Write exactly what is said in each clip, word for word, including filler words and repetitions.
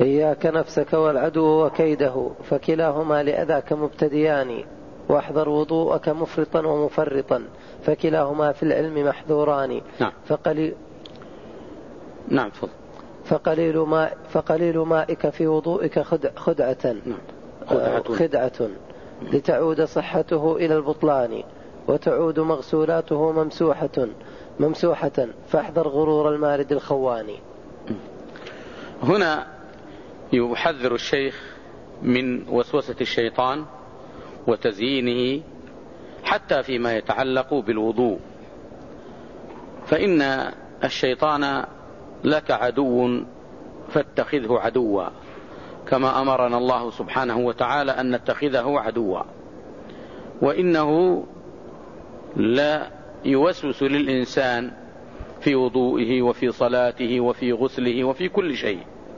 إياك نفسك والعدو وكيده، فكلاهما لأذاك مبتديان. واحذر وضوءك مفرطا ومفرطا، فكلاهما في العلم محذوران. نعم. فقليل نعم فضل. فقليل, ماء فقليل مائك في وضوئك خدعة نعم. خدعة. خدعة لتعود صحته إلى البطلان، وتعود مغسولاته ممسوحة ممسوحة فاحذر غرور المارد الخواني. هنا يحذر الشيخ من وسوسة الشيطان وتزيينه حتى فيما يتعلق بالوضوء، فإن الشيطان لك عدو فاتخذه عدوا، كما أمرنا الله سبحانه وتعالى أن نتخذه عدوا. وإنه لا يوسوس للإنسان في وضوئه وفي صلاته وفي غسله وفي كل شيء،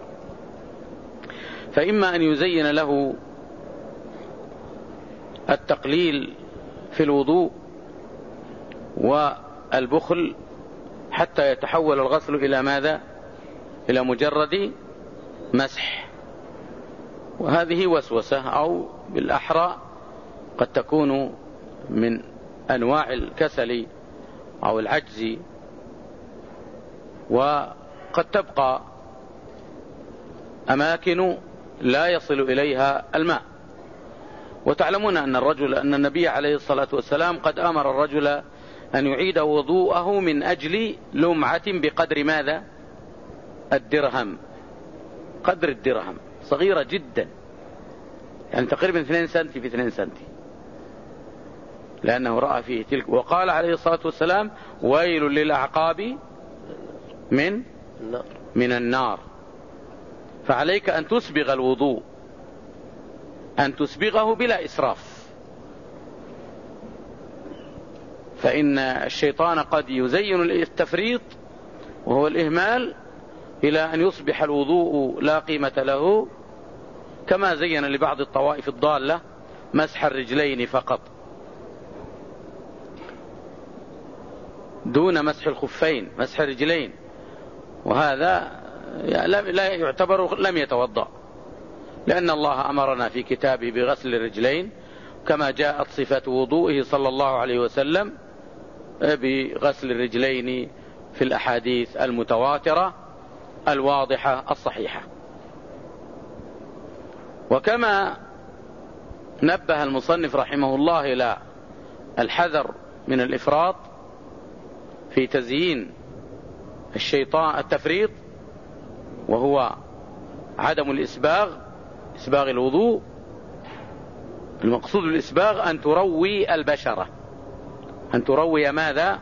فإما أن يزين له التقليل في الوضوء والبخل حتى يتحول الغسل إلى ماذا؟ إلى مجرد مسح، وهذه وسوسة، أو بالأحرى قد تكون من أنواع الكسل أو العجز، وقد تبقى أماكن لا يصل إليها الماء. وتعلمون أن الرجل أن النبي عليه الصلاة والسلام قد أمر الرجل أن يعيد وضوءه من أجل لمعة بقدر ماذا؟ الدرهم، قدر الدرهم، صغيرة جدا، يعني تقريبا اثنين سنتي في اثنين سنتي، لأنه رأى فيه تلك. وقال عليه الصلاة والسلام: ويل للأعقاب من من النار. فعليك أن تسبغ الوضوء، أن تسبغه بلا إسراف، فإن الشيطان قد يزين التفريط وهو الإهمال إلى أن يصبح الوضوء لا قيمة له، كما زين لبعض الطوائف الضالة مسح الرجلين فقط دون مسح الخفين، مسح الرجلين، وهذا لا يعتبر لم يتوضأ، لأن الله أمرنا في كتابه بغسل الرجلين، كما جاءت صفة وضوئه صلى الله عليه وسلم بغسل الرجلين في الأحاديث المتواترة الواضحة الصحيحة. وكما نبه المصنف رحمه الله إلى الحذر من الإفراط في تزيين الشيطان التفريط، وهو عدم الإسباغ، إسباغ الوضوء. المقصود بالإسباغ أن تروي البشرة، أن تروي ماذا؟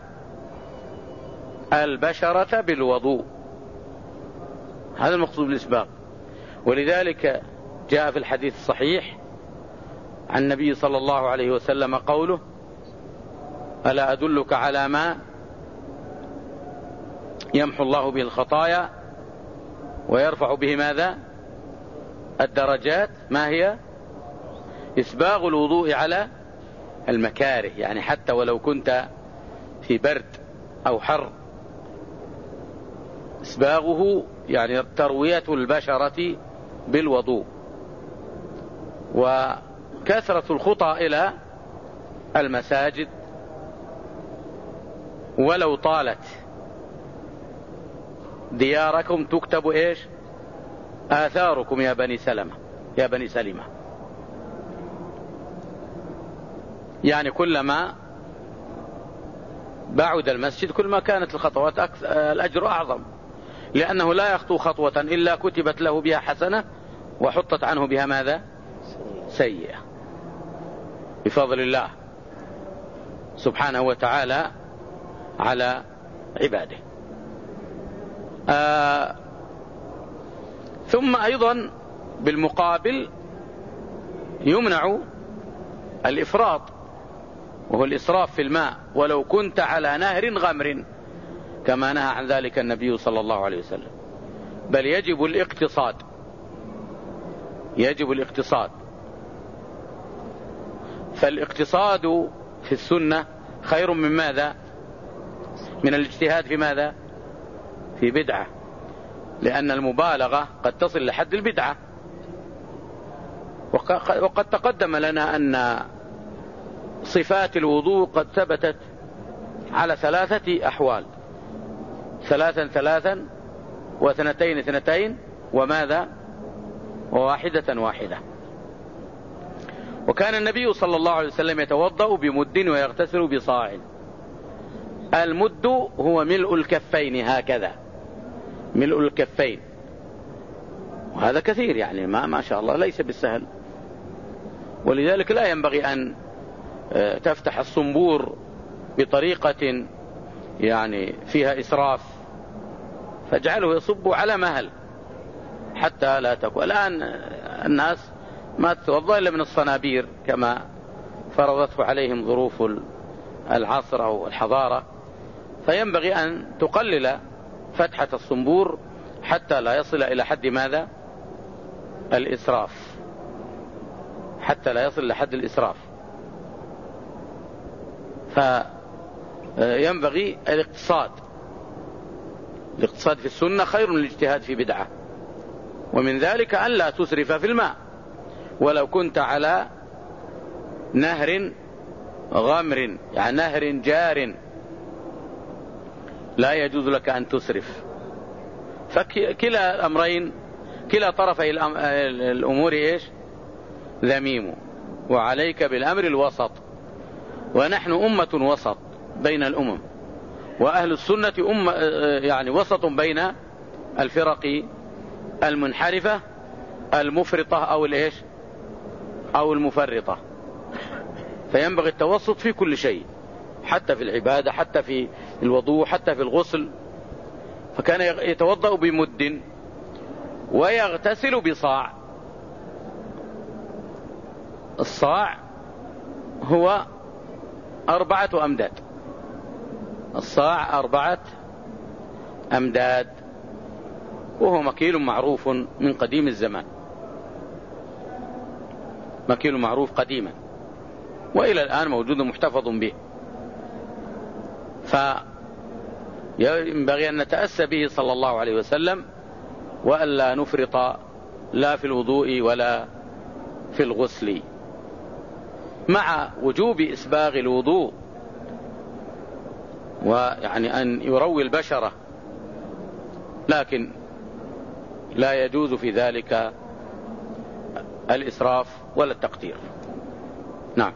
البشرة بالوضوء، هذا المقصود بالإسباغ. ولذلك جاء في الحديث الصحيح عن النبي صلى الله عليه وسلم قوله: ألا أدلك على ما يمحو الله به الخطايا ويرفع به ماذا؟ الدرجات. ما هي؟ إسباغ الوضوء على المكاره، يعني حتى ولو كنت في برد أو حر، إسباغه يعني تروية البشرة بالوضوء. وكثرة الخطى إلى المساجد ولو طالت دياركم تكتب إيش؟ آثاركم يا بني سلمة، يا بني سلمة. يعني كلما بعد المسجد كلما كانت الخطوات أكثر، الأجر أعظم، لأنه لا يخطو خطوة إلا كتبت له بها حسنة وحطت عنه بها ماذا؟ سيئة، بفضل الله سبحانه وتعالى على عباده. آه ثم أيضا بالمقابل يمنع الإفراط، وهو الإسراف في الماء، ولو كنت على نهر غمر، كما نهى عن ذلك النبي صلى الله عليه وسلم. بل يجب الاقتصاد، يجب الاقتصاد. فالاقتصاد في السنة خير من ماذا؟ من الاجتهاد في ماذا؟ في بدعة. لأن المبالغة قد تصل لحد البدعة. وقد تقدم لنا أن صفات الوضوء قد ثبتت على ثلاثة أحوال: ثلاثا ثلاثا، واثنتين اثنتين، وماذا؟ وواحدة واحدة. وكان النبي صلى الله عليه وسلم يتوضأ بمد ويغتسل بصاع. المد هو ملء الكفين، هكذا ملء الكفين، وهذا كثير يعني ما, ما شاء الله ليس بالسهل. ولذلك لا ينبغي أن تفتح الصنبور بطريقة يعني فيها إسراف، فاجعله يصب على مهل حتى لا تكون. الآن الناس ما تتوضأ إلا من الصنابير كما فرضته عليهم ظروف العصر أو الحضارة، فينبغي أن تقلل فتحة الصنبور حتى لا يصل إلى حد ماذا؟ الإسراف، حتى لا يصل لحد الإسراف. فينبغي الاقتصاد. الاقتصاد في السنة خير من الاجتهاد في بدعة. ومن ذلك أن لا تسرف في الماء، ولو كنت على نهر غمر، يعني نهر جار، لا يجوز لك أن تسرف. فكلا الأمرين، كلا طرفي الأمور إيش؟ ذميم. وعليك بالأمر الوسط، ونحن أمة وسط بين الأمم، وأهل السنة أمة يعني وسط بين الفرق المنحرفة المفرطة أو الإيش أو المفرطة. فينبغي التوسط في كل شيء، حتى في العبادة، حتى في الوضوء، حتى في الغسل. فكان يتوضأ بمد ويغتسل بصاع. الصاع هو أربعة أمداد. الصاع أربعة أمداد، وهو مكيل معروف من قديم الزمان، مكيل معروف قديما، وإلى الآن موجود محتفظ به. فينبغي أن نتأسى به صلى الله عليه وسلم، وألا نفرط لا في الوضوء ولا في الغسل، مع وجوب إسباغ الوضوء، ويعني أن يروي البشرة، لكن لا يجوز في ذلك الإسراف ولا التقدير. نعم.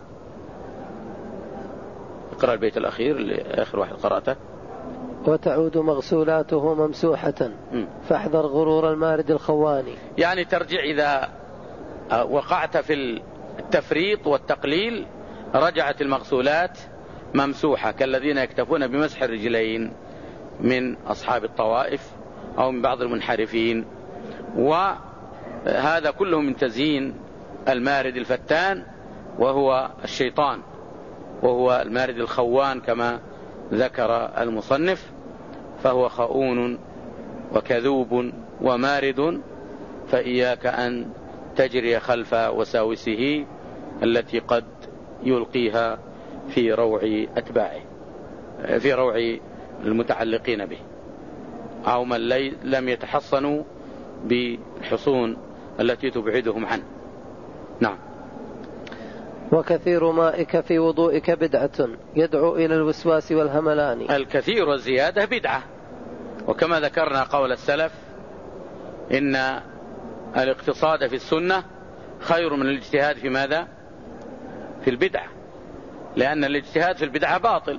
اقرأ البيت الأخير اللي آخر واحد قرأته. وتعود مغسولاته ممسوحة فاحذر غرور المارد الخواني. يعني ترجع إذا وقعت في التفريط والتقليل، رجعت المغسولات ممسوحة، كالذين يكتفون بمسح الرجلين من أصحاب الطوائف أو من بعض المنحرفين. وهذا كله من تزيين المارد الفتان، وهو الشيطان، وهو المارد الخوان كما ذكر المصنف، فهو خؤون وكذوب ومارد، فإياك أن تجري خلف وساوسه التي قد يلقيها في روع أتباعه، في روع المتعلقين به، أو من لم يتحصنوا بالحصون التي تبعدهم عنه. نعم. وكثير مائك في وضوئك بدعة يدعو إلى الوسواس والهملان. الكثير والزيادة بدعة، وكما ذكرنا قول السلف إن الاقتصاد في السنة خير من الاجتهاد في ماذا؟ في البدعة، لأن الاجتهاد في البدعة باطل.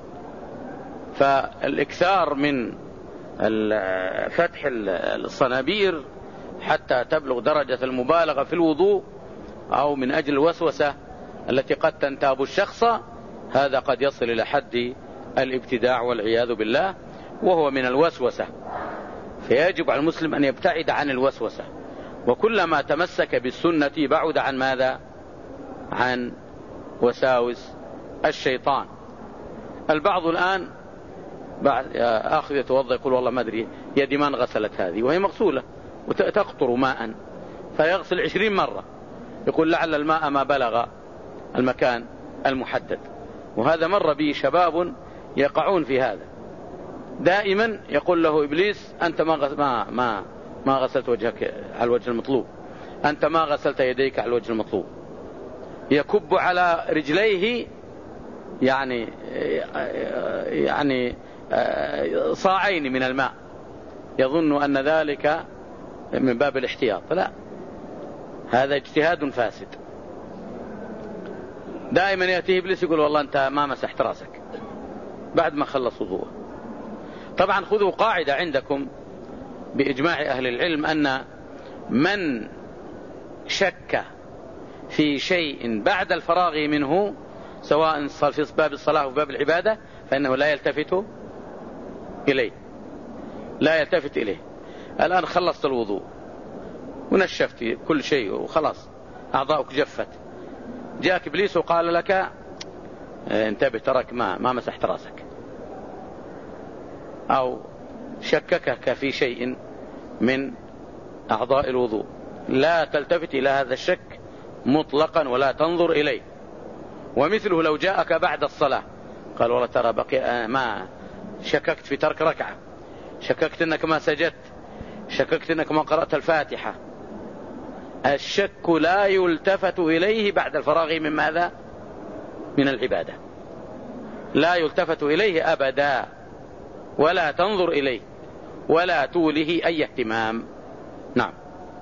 فالإكثار من فتح الصنابير حتى تبلغ درجة المبالغة في الوضوء، أو من أجل الوسوسة التي قد تنتاب الشخص، هذا قد يصل إلى حد الابتداع والعياذ بالله، وهو من الوسوسة. فيجب على المسلم أن يبتعد عن الوسوسة، وكلما تمسك بالسنة بعد عن ماذا؟ عن وساوس الشيطان. البعض الآن بعد آخذ يتوضأ يقول والله ما أدري يدي من غسلت هذه، وهي مغسولة وتقطر ماء، فيغسل عشرين مرة، يقول لعل الماء ما بلغ المكان المحدد. وهذا مر به شباب يقعون في هذا، دائما يقول له إبليس أنت ما ما ما ما غسلت وجهك على الوجه المطلوب، أنت ما غسلت يديك على الوجه المطلوب. يكب على رجليه يعني يعني صاعين من الماء، يظن أن ذلك من باب الاحتياط. لا، هذا اجتهاد فاسد. دائما يأتيه إبليس يقول والله أنت ما مسحت راسك بعد ما خلص وضوءه. طبعا خذوا قاعدة عندكم بإجماع أهل العلم أن من شك في شيء بعد الفراغ منه سواء في باب الصلاة وباب العبادة فإنه لا يلتفت إليه، لا يلتفت إليه. الآن خلصت الوضوء ونشفت كل شيء وخلاص أعضاؤك جفت، جاءك إبليس وقال لك انتبه ترك ما ما مسحت راسك، أو شككك في شيء من أعضاء الوضوء، لا تلتفت إلى هذا الشك مطلقا ولا تنظر إليه. ومثله لو جاءك بعد الصلاة قال والله ترى بقي ما شككت في ترك ركعة، شككت أنك ما سجدت، شككت أنك ما قرأت الفاتحة. الشك لا يلتفت إليه بعد الفراغ من ماذا؟ من العبادة، لا يلتفت إليه أبدا، ولا تنظر إليه ولا توله أي اهتمام. نعم.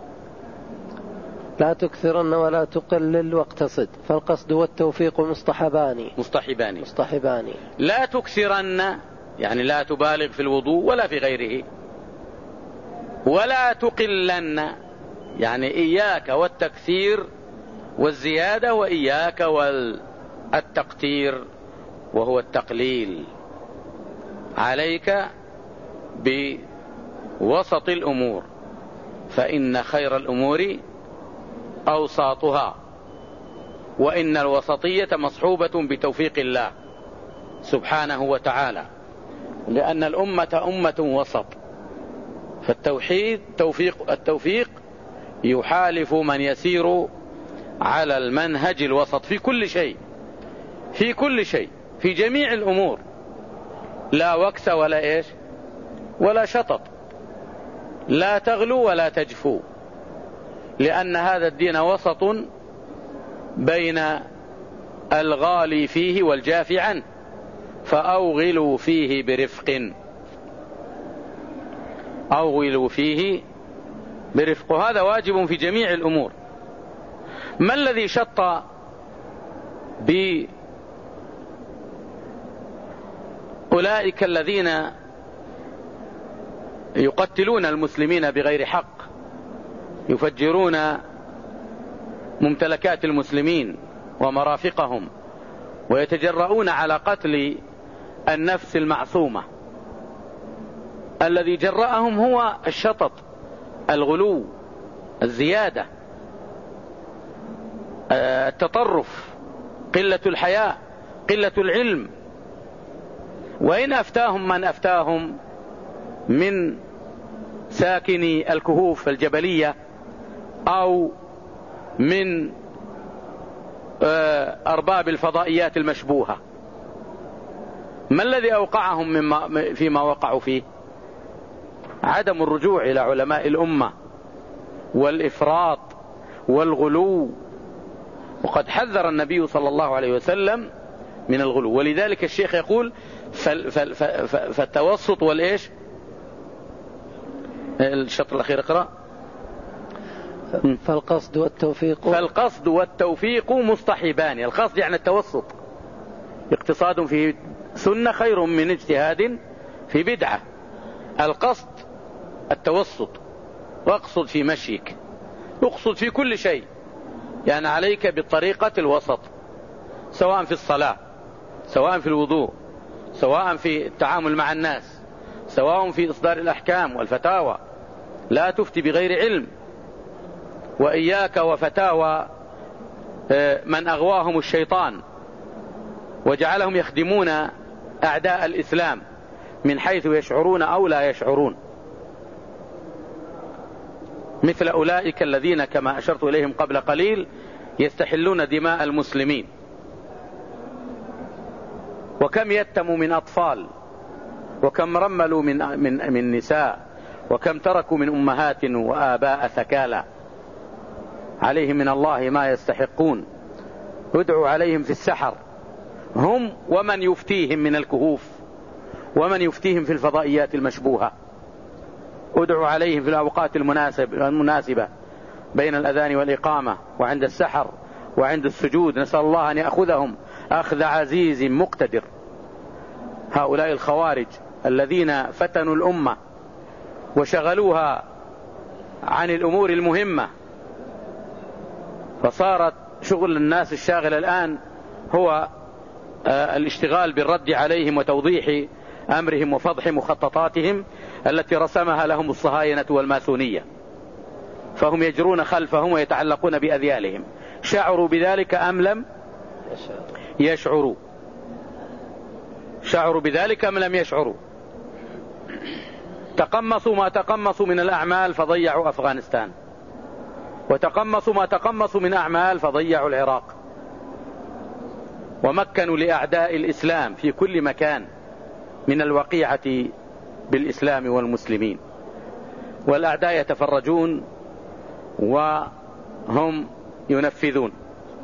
لا تكثرن ولا تقلل واقتصد، فالقصد والتوفيق مصطحبان مصطحبان مصطحبان. لا تكثرن يعني لا تبالغ في الوضوء ولا في غيره، ولا تقلن يعني إياك والتكثير والزيادة، وإياك والتقتير وهو التقليل. عليك بوسط الأمور، فإن خير الأمور أوساطها، وإن الوسطية مصحوبة بتوفيق الله سبحانه وتعالى، لأن الأمة أمة وسط. فالتوحيد توفيق، التوفيق يحالف من يسير على المنهج الوسط في كل شيء، في كل شيء، في جميع الأمور، لا وكس ولا إيش ولا شطط، لا تغلو ولا تجفو، لأن هذا الدين وسط بين الغالي فيه والجافي عنه، فأوغلوا فيه برفق، أوغلوا فيه برفق. هذا واجب في جميع الأمور. ما الذي شط بأولئك الذين يقتلون المسلمين بغير حق، يفجرون ممتلكات المسلمين ومرافقهم، ويتجرؤون على قتل النفس المعصومة؟ الذي جرأهم هو الشطط، الغلو، الزيادة، التطرف، قلة الحياء، قلة العلم. وإن أفتاهم من أفتاهم من ساكني الكهوف الجبلية أو من أرباب الفضائيات المشبوهة، ما الذي أوقعهم مما فيما وقعوا فيه؟ عدم الرجوع إلى علماء الأمة والإفراط والغلو. وقد حذر النبي صلى الله عليه وسلم من الغلو. ولذلك الشيخ يقول فالتوسط والإيش، الشطر الأخير اقرأ. فالقصد والتوفيق فالقصد والتوفيق مصطحبان. القصد يعني التوسط، اقتصاد في سنة خير من اجتهاد في بدعة. القصد التوسط، واقصد في مشيك، اقصد في كل شيء، يعني عليك بالطريقة الوسط، سواء في الصلاة، سواء في الوضوء، سواء في التعامل مع الناس، سواء في إصدار الأحكام والفتاوى. لا تفتي بغير علم، وإياك وفتاوى من أغواهم الشيطان وجعلهم يخدمون أعداء الإسلام من حيث يشعرون أو لا يشعرون، مثل أولئك الذين كما أشرت إليهم قبل قليل يستحلون دماء المسلمين. وكم يتم من أطفال وكم رملوا من, من, من نساء، وكم تركوا من أمهات وآباء ثكالى، عليهم من الله ما يستحقون. ادعوا عليهم في السحر، هم ومن يفتيهم من الكهوف ومن يفتيهم في الفضائيات المشبوهة. ادعوا عليهم في الأوقات المناسب المناسبة بين الأذان والإقامة وعند السحر وعند السجود، نسأل الله أن يأخذهم أخذ عزيز مقتدر. هؤلاء الخوارج الذين فتنوا الأمة وشغلوها عن الأمور المهمة، فصارت شغل الناس الشاغل الآن هو الاشتغال بالرد عليهم وتوضيح أمرهم وفضح مخططاتهم التي رسمها لهم الصهاينة والماسونية، فهم يجرون خلفهم ويتعلقون بأذيالهم. شعروا بذلك أم لم يشعروا؟ شعروا بذلك أم لم يشعروا؟ تقمصوا ما تقمصوا من الأعمال فضيعوا أفغانستان، وتقمصوا ما تقمصوا من أعمال فضيعوا العراق، ومكنوا لأعداء الإسلام في كل مكان من الوقيعة بالإسلام والمسلمين، والأعداء يتفرجون وهم ينفذون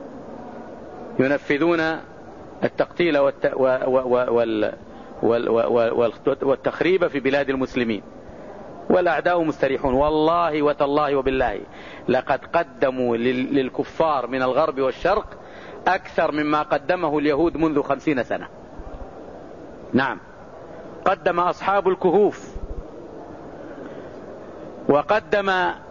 ينفذون التقتيل والتخريب في بلاد المسلمين، والأعداء مستريحون. والله وتالله وبالله لقد قدموا للكفار من الغرب والشرق أكثر مما قدمه اليهود منذ خمسين سنة. نعم، قدم أصحاب الكهوف، وقدم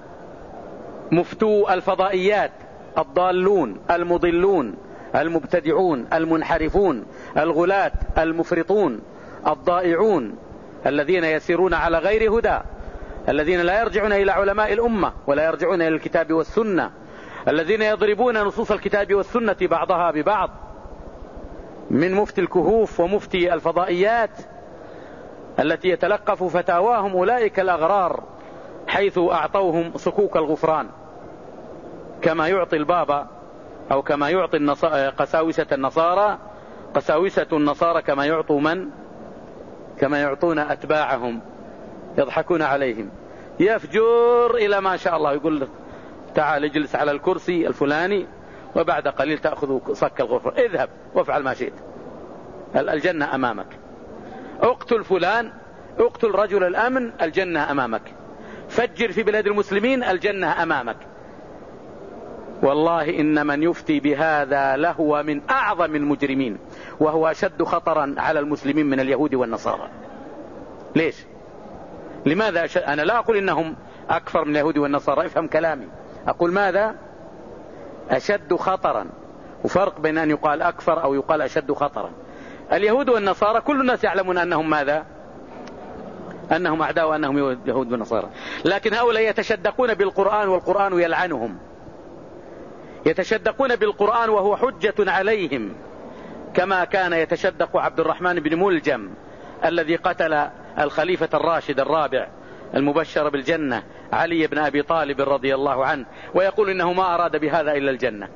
مفتو الفضائيات الضالون المضلون المبتدعون المنحرفون الغلاة المفرطون الضائعون الذين يسيرون على غير هدى، الذين لا يرجعون إلى علماء الأمة ولا يرجعون إلى الكتاب والسنة، الذين يضربون نصوص الكتاب والسنة بعضها ببعض، من مفتي الكهوف ومفتي الفضائيات التي يتلقف فتاواهم أولئك الأغرار حيث أعطوهم صكوك الغفران، كما يعطي البابا أو كما يعطي النصارى قساوسة النصارى قساوسة النصارى كما يعطوا من كما يعطون أتباعهم، يضحكون عليهم. يفجر إلى ما شاء الله، يقول تعال اجلس على الكرسي الفلاني وبعد قليل تأخذ صك الغفر، اذهب وافعل ما شئت، الجنة أمامك. اقتل فلان، اقتل رجل الأمن، الجنة أمامك. فجر في بلاد المسلمين، الجنة أمامك. والله إن من يفتي بهذا لهو من أعظم المجرمين، وهو أشد خطرا على المسلمين من اليهود والنصارى. ليش؟ لماذا أشد؟ أنا لا أقول إنهم أكثر من اليهود والنصارى، افهم كلامي، أقول ماذا أشد خطرا، وفرق بين أن يقال أكثر أو يقال أشد خطرا. اليهود والنصارى كل الناس يعلمون أنهم ماذا أنهم أعداء وأنهم يهود والنصارى، لكن هؤلاء يتشدقون بالقرآن والقرآن يلعنهم، يتشدقون بالقرآن وهو حجة عليهم، كما كان يتشدق عبد الرحمن بن ملجم الذي قتل الخليفة الراشد الرابع المبشر بالجنة علي بن أبي طالب رضي الله عنه، ويقول إنه ما أراد بهذا إلا الجنة.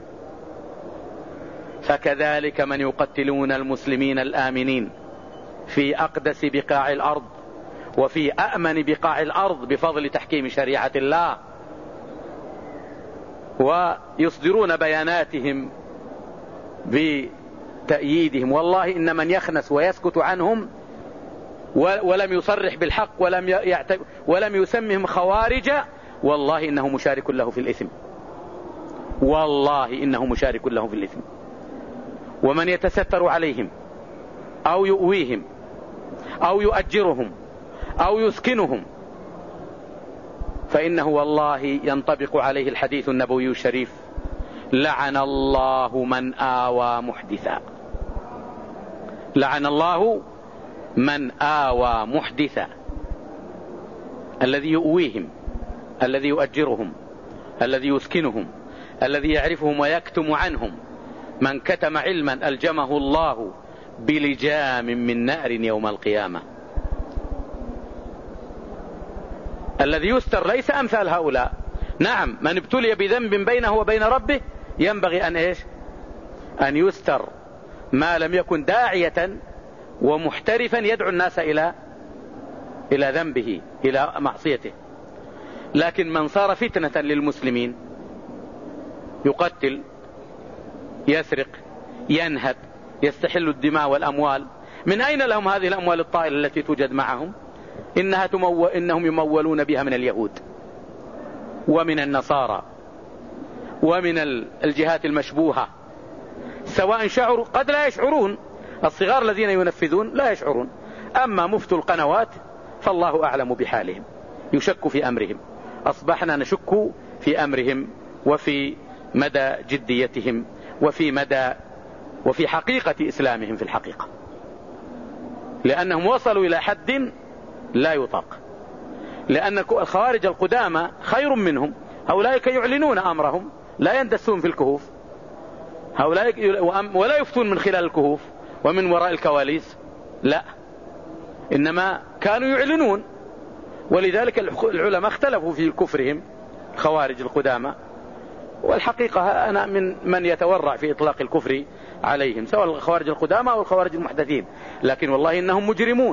فكذلك من يقتلون المسلمين الآمنين في أقدس بقاع الأرض وفي أأمن بقاع الأرض بفضل تحكيم شريعة الله، ويصدرون بياناتهم بتأييدهم. والله إن من يخنس ويسكت عنهم ولم يصرح بالحق ولم يعتب ولم يسمهم خوارج، والله إنه مشارك له في الإثم، والله إنه مشارك له في الإثم. ومن يتستر عليهم أو يؤويهم أو يؤجرهم أو يسكنهم فإنه والله ينطبق عليه الحديث النبوي الشريف: لعن الله من آوى محدثا، لعن الله من آوى محدثا، الذي يؤويهم، الذي يؤجرهم، الذي يسكنهم، الذي يعرفهم ويكتم عنهم. من كتم علما ألجمه الله بلجام من نار يوم القيامة. الذي يستر ليس أمثال هؤلاء. نعم، من ابتلي بذنب بينه وبين ربه ينبغي أن إيش أن يستر، ما لم يكن داعية ومحترفا يدعو الناس إلى إلى ذنبه إلى معصيته. لكن من صار فتنة للمسلمين يقتل يسرق ينهب يستحل الدماء والأموال، من أين لهم هذه الأموال الطائلة التي توجد معهم؟ إنها تمو... إنهم يمولون بها من اليهود ومن النصارى ومن الجهات المشبوهة، سواء شعروا قد لا يشعرون، الصغار الذين ينفذون لا يشعرون، أما مفتوا القنوات فالله أعلم بحالهم، يشك في أمرهم، أصبحنا نشك في أمرهم وفي مدى جديتهم وفي مدى وفي حقيقة إسلامهم في الحقيقة، لأنهم وصلوا إلى حد لا يطاق. لأن الخوارج القدامى خير منهم، هؤلاء يعلنون أمرهم لا يندسون في الكهوف، هؤلاء ولا يفتون من خلال الكهوف ومن وراء الكواليس، لا، إنما كانوا يعلنون. ولذلك العلماء اختلفوا في كفرهم الخوارج القدامى، والحقيقة أنا من من يتورع في إطلاق الكفر عليهم، سواء الخوارج القدامى أو الخوارج المحدثين، لكن والله إنهم مجرمون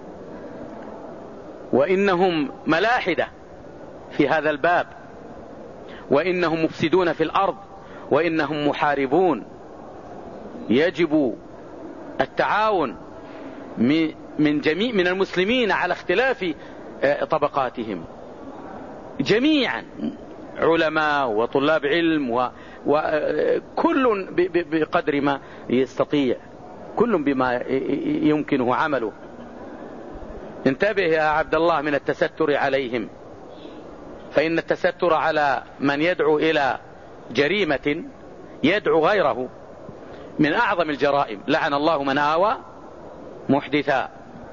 وإنهم ملاحدة في هذا الباب، وإنهم مفسدون في الأرض، وإنهم محاربون. يجب التعاون من جميع من المسلمين على اختلاف طبقاتهم جميعا، علماء وطلاب علم وكل بقدر ما يستطيع، كل بما يمكنه عمله. انتبه يا عبد الله من التستر عليهم، فإن التستر على من يدعو إلى جريمة يدعو غيره من أعظم الجرائم. لعن الله من آوى محدثا.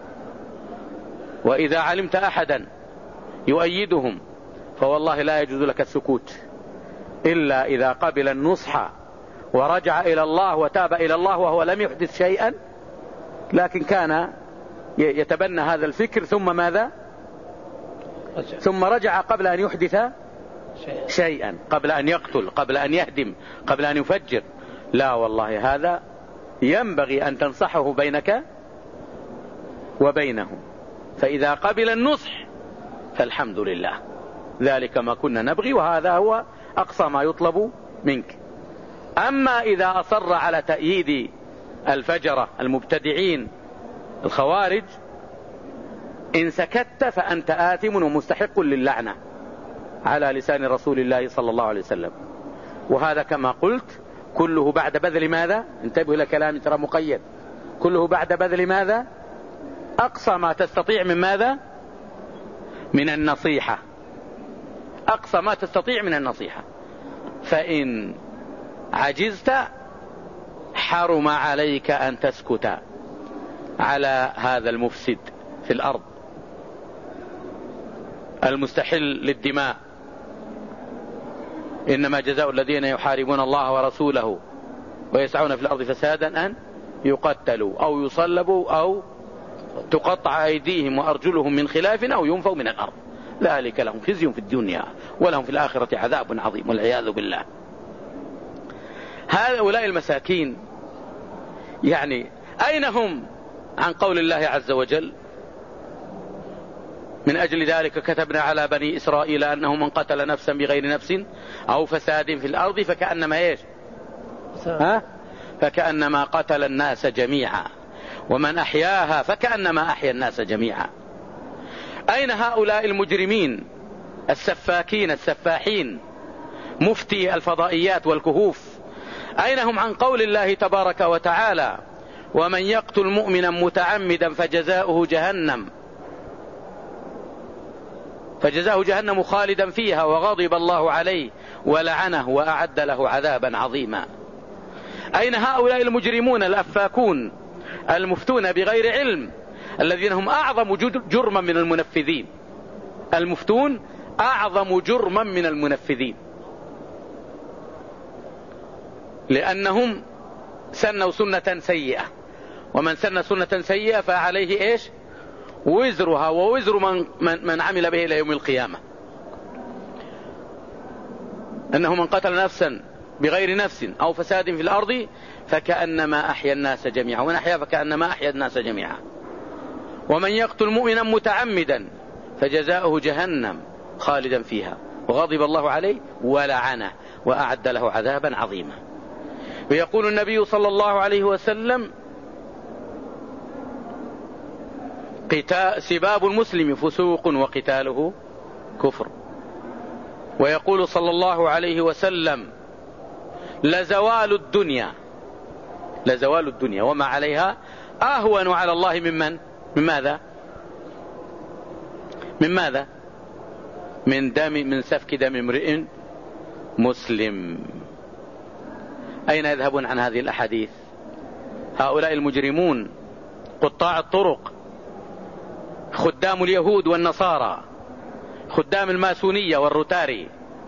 وإذا علمت أحدا يؤيدهم فوالله لا يجوز لك السكوت إلا إذا قبل النصح ورجع إلى الله وتاب إلى الله وهو لم يحدث شيئا، لكن كان يتبنى هذا الفكر ثم ماذا؟ رجع. ثم رجع قبل أن يحدث شيئا، قبل أن يقتل، قبل أن يهدم، قبل أن يفجر. لا والله، هذا ينبغي أن تنصحه بينك وبينهم، فإذا قبل النصح فالحمد لله، ذلك ما كنا نبغي، وهذا هو أقصى ما يطلب منك. أما إذا أصر على تأييد الفجرة المبتدعين الخوارج، إن سكت فأنت آثم ومستحق للعنة على لسان رسول الله صلى الله عليه وسلم. وهذا كما قلت كله بعد بذل ماذا؟ انتبهوا إلى كلامي ترى مقيد. كله بعد بذل ماذا؟ أقصى ما تستطيع من ماذا؟ من النصيحة، أقصى ما تستطيع من النصيحة. فإن عجزت حرم عليك أن تسكت على هذا المفسد في الأرض المستحل للدماء. إنما جزاء الذين يحاربون الله ورسوله ويسعون في الأرض فسادا أن يقتلوا أو يصلبوا أو تقطع أيديهم وأرجلهم من خلاف أو ينفوا من الأرض، ذلك لهم خزي في الدنيا ولهم في الآخرة عذاب عظيم والعياذ بالله. هؤلاء المساكين يعني أين هم عن قول الله عز وجل؟ من أجل ذلك كتبنا على بني إسرائيل أنه من قتل نفسا بغير نفس أو فساد في الأرض فكأنما إيش؟ ها؟ فكأنما قتل الناس جميعا ومن أحياها فكأنما أحيا الناس جميعا. أين هؤلاء المجرمين السفاكين السفاحين مفتي الفضائيات والكهوف؟ أين هم عن قول الله تبارك وتعالى ومن يقتل مؤمنا متعمدا فجزاؤه جهنم فجزاؤه جهنم خالدا فيها وغضب الله عليه ولعنه وأعد له عذابا عظيما. أين هؤلاء المجرمون الأفاكون المفتون بغير علم الذين هم أعظم جرما من المنفذين؟ المفتون أعظم جرما من المنفذين، لأنهم سنوا سنة سيئة، ومن سن سنة سيئة فعليه إيش؟ وزرها ووزر من, من, من عمل به إلى يوم القيامة. أنه من قتل نفسا بغير نفس أو فساد في الأرض فكأنما أحيا الناس جميعا، ومن أحيا فكأنما أحيا الناس جميعا. ومن يقتل مؤمنا متعمدا فجزاؤه جهنم خالدا فيها وغضب الله عليه ولعنه وأعد له عذابا عظيما. ويقول النبي صلى الله عليه وسلم سباب المسلم فسوق وقتاله كفر. ويقول صلى الله عليه وسلم لزوال الدنيا لزوال الدنيا وما عليها أهون على الله ممن من ماذا من ماذا من دم من سفك دم امرئ مسلم. أين يذهبون عن هذه الأحاديث هؤلاء المجرمون قطاع الطرق، خدام اليهود والنصارى، خدام الماسونية والروتاري،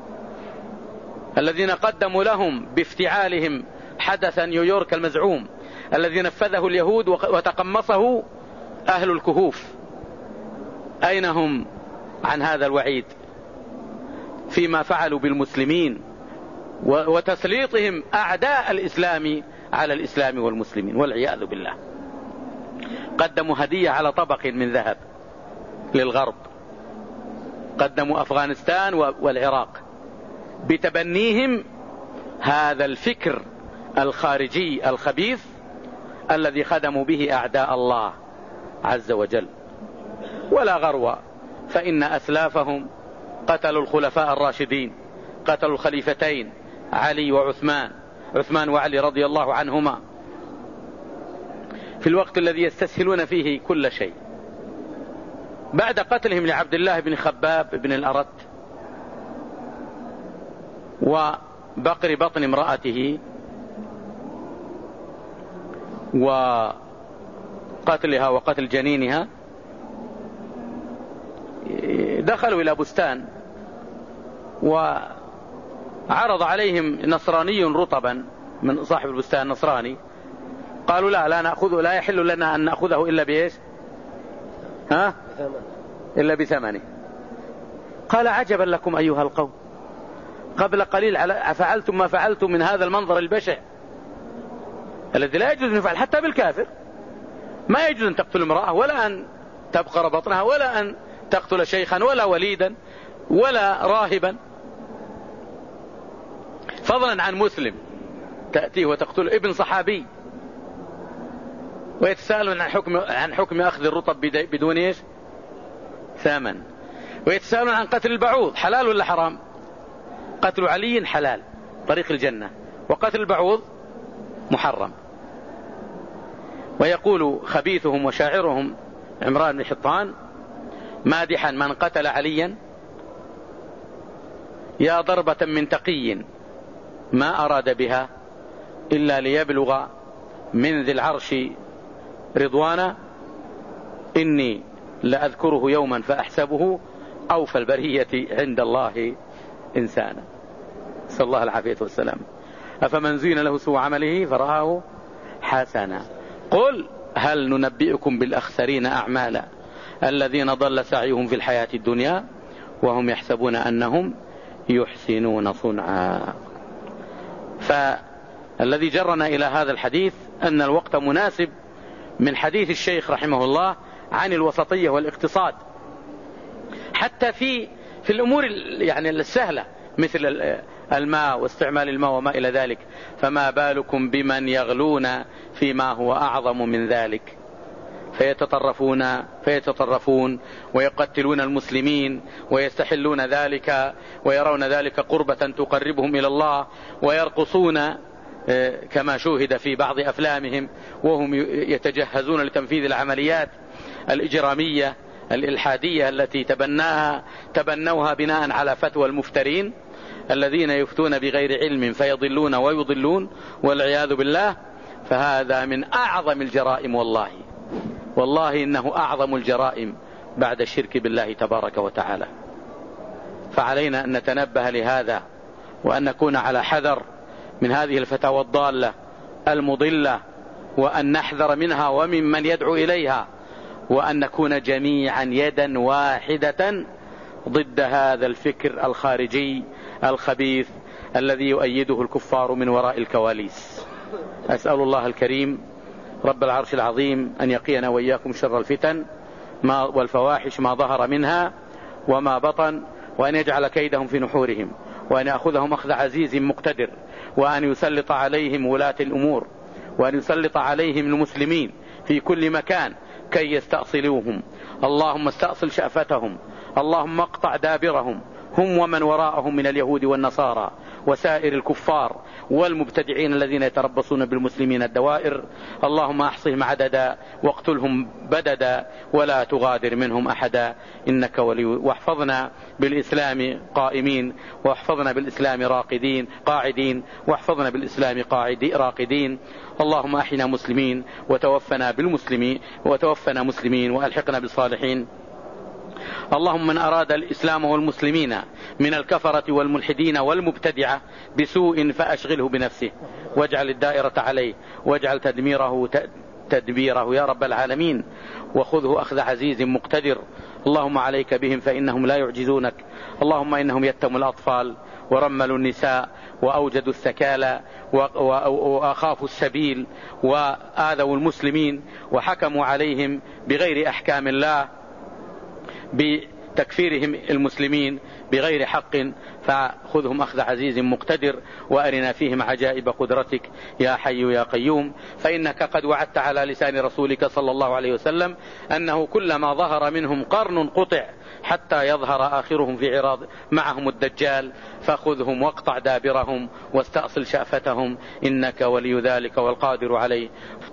الذين قدموا لهم بافتعالهم حدث نيويورك المزعوم الذي نفذه اليهود وتقمصه أهل الكهوف. أين هم عن هذا الوعيد فيما فعلوا بالمسلمين وتسليطهم أعداء الإسلام على الإسلام والمسلمين والعياذ بالله؟ قدموا هدية على طبق من ذهب للغرب، قدموا أفغانستان والعراق بتبنيهم هذا الفكر الخارجي الخبيث الذي خدموا به أعداء الله عز وجل. ولا غرو، فإن أسلافهم قتلوا الخلفاء الراشدين، قتلوا الخليفتين علي وعثمان، عثمان وعلي رضي الله عنهما، في الوقت الذي يستسهلون فيه كل شيء، بعد قتلهم لعبد الله بن خباب بن الأرت وبقر بطن امرأته وقتلها وقتل جنينها. دخلوا إلى بستان وعرض عليهم نصراني رطبا من صاحب البستان نصراني، قالوا لا لا نأخذه، لا يحل لنا أن نأخذه إلا بإيش ها إلا بثمنه. قال عجبا لكم أيها القوم، قبل قليل فعلتم ما فعلتم من هذا المنظر البشع الذي لا يجوز أن يفعل حتى بالكافر. ما يجوز أن تقتل امرأة ولا أن تبقر بطنها ولا أن تقتل شيخا ولا وليدا ولا راهبا، فضلا عن مسلم تأتيه وتقتل ابن صحابي. ويتساءلون عن حكم عن حكم أخذ الرطب بدون إيش ثمن. ويتساءلون عن قتل البعوض حلال ولا حرام؟ قتل علي حلال طريق الجنة، وقتل البعوض محرم. ويقول خبيثهم وشاعرهم عمران بن حطان مادحا من قتل عليا يا ضربة من تقي ما أراد بها إلا ليبلغ من ذي العرش رضوانا، إني لأذكره يوما فأحسبه أوفى البرية عند الله إنسانا. صلى الله العافية والسلام. أفمن زين له سوء عمله فرآه حسنا قل هل ننبئكم بالأخسرين أعمالا الذين ضل سعيهم في الحياة الدنيا وهم يحسبون أنهم يحسنون صنعا. فالذي جرنا إلى هذا الحديث أن الوقت مناسب من حديث الشيخ رحمه الله عن الوسطية والاقتصاد حتى في في الأمور يعني السهلة مثل الماء واستعمال الماء وما إلى ذلك، فما بالكم بمن يغلون فيما هو أعظم من ذلك فيتطرفون فيتطرفون ويقتلون المسلمين ويستحلون ذلك ويرون ذلك قربة تقربهم إلى الله، ويرقصون كما شوهد في بعض أفلامهم وهم يتجهزون لتنفيذ العمليات الإجرامية الإلحادية التي تبناها تبنوها بناء على فتوى المفترين الذين يفتون بغير علم فيضلون ويضلون والعياذ بالله. فهذا من أعظم الجرائم، والله والله إنه أعظم الجرائم بعد الشرك بالله تبارك وتعالى. فعلينا أن نتنبه لهذا وأن نكون على حذر من هذه الفتاوى الضالة المضلة، وأن نحذر منها وممن يدعو إليها، وأن نكون جميعا يدا واحدة ضد هذا الفكر الخارجي الخبيث الذي يؤيده الكفار من وراء الكواليس. أسأل الله الكريم رب العرش العظيم أن يقينا وإياكم شر الفتن ما والفواحش ما ظهر منها وما بطن، وأن يجعل كيدهم في نحورهم، وأن يأخذهم أخذ عزيز مقتدر، وأن يسلط عليهم ولاة الأمور، وأن يسلط عليهم المسلمين في كل مكان كي يستأصلوهم. اللهم استأصل شأفتهم، اللهم اقطع دابرهم هم ومن وراءهم من اليهود والنصارى وسائر الكفار والمبتدعين الذين يتربصون بالمسلمين الدوائر. اللهم احصهم عددا واقتلهم بددا ولا تغادر منهم أحدا إنك ولي. واحفظنا بالإسلام قائمين، واحفظنا بالإسلام راقدين قاعدين، واحفظنا بالإسلام قاعدين راقدين. اللهم أحينا مسلمين وتوفنا بالمسلمين وتوفنا مسلمين وألحقنا بالصالحين. اللهم من أراد الإسلام والمسلمين من الكفرة والملحدين والمبتدعة بسوء فأشغله بنفسه، واجعل الدائرة عليه، واجعل تدميره تدبيره يا رب العالمين، وخذه أخذ عزيز مقتدر. اللهم عليك بهم فإنهم لا يعجزونك. اللهم إنهم يتموا الأطفال ورملوا النساء وأوجدوا الثكالى وأخافوا السبيل وآذوا المسلمين وحكموا عليهم بغير أحكام الله بتكفيرهم المسلمين بغير حق، فخذهم أخذ عزيز مقتدر، وأرنا فيهم عجائب قدرتك يا حي يا قيوم. فإنك قد وعدت على لسان رسولك صلى الله عليه وسلم أنه كلما ظهر منهم قرن قطع حتى يظهر آخرهم في عراض معهم الدجال، فخذهم واقطع دابرهم واستأصل شأفتهم إنك ولي ذلك والقادر عليه.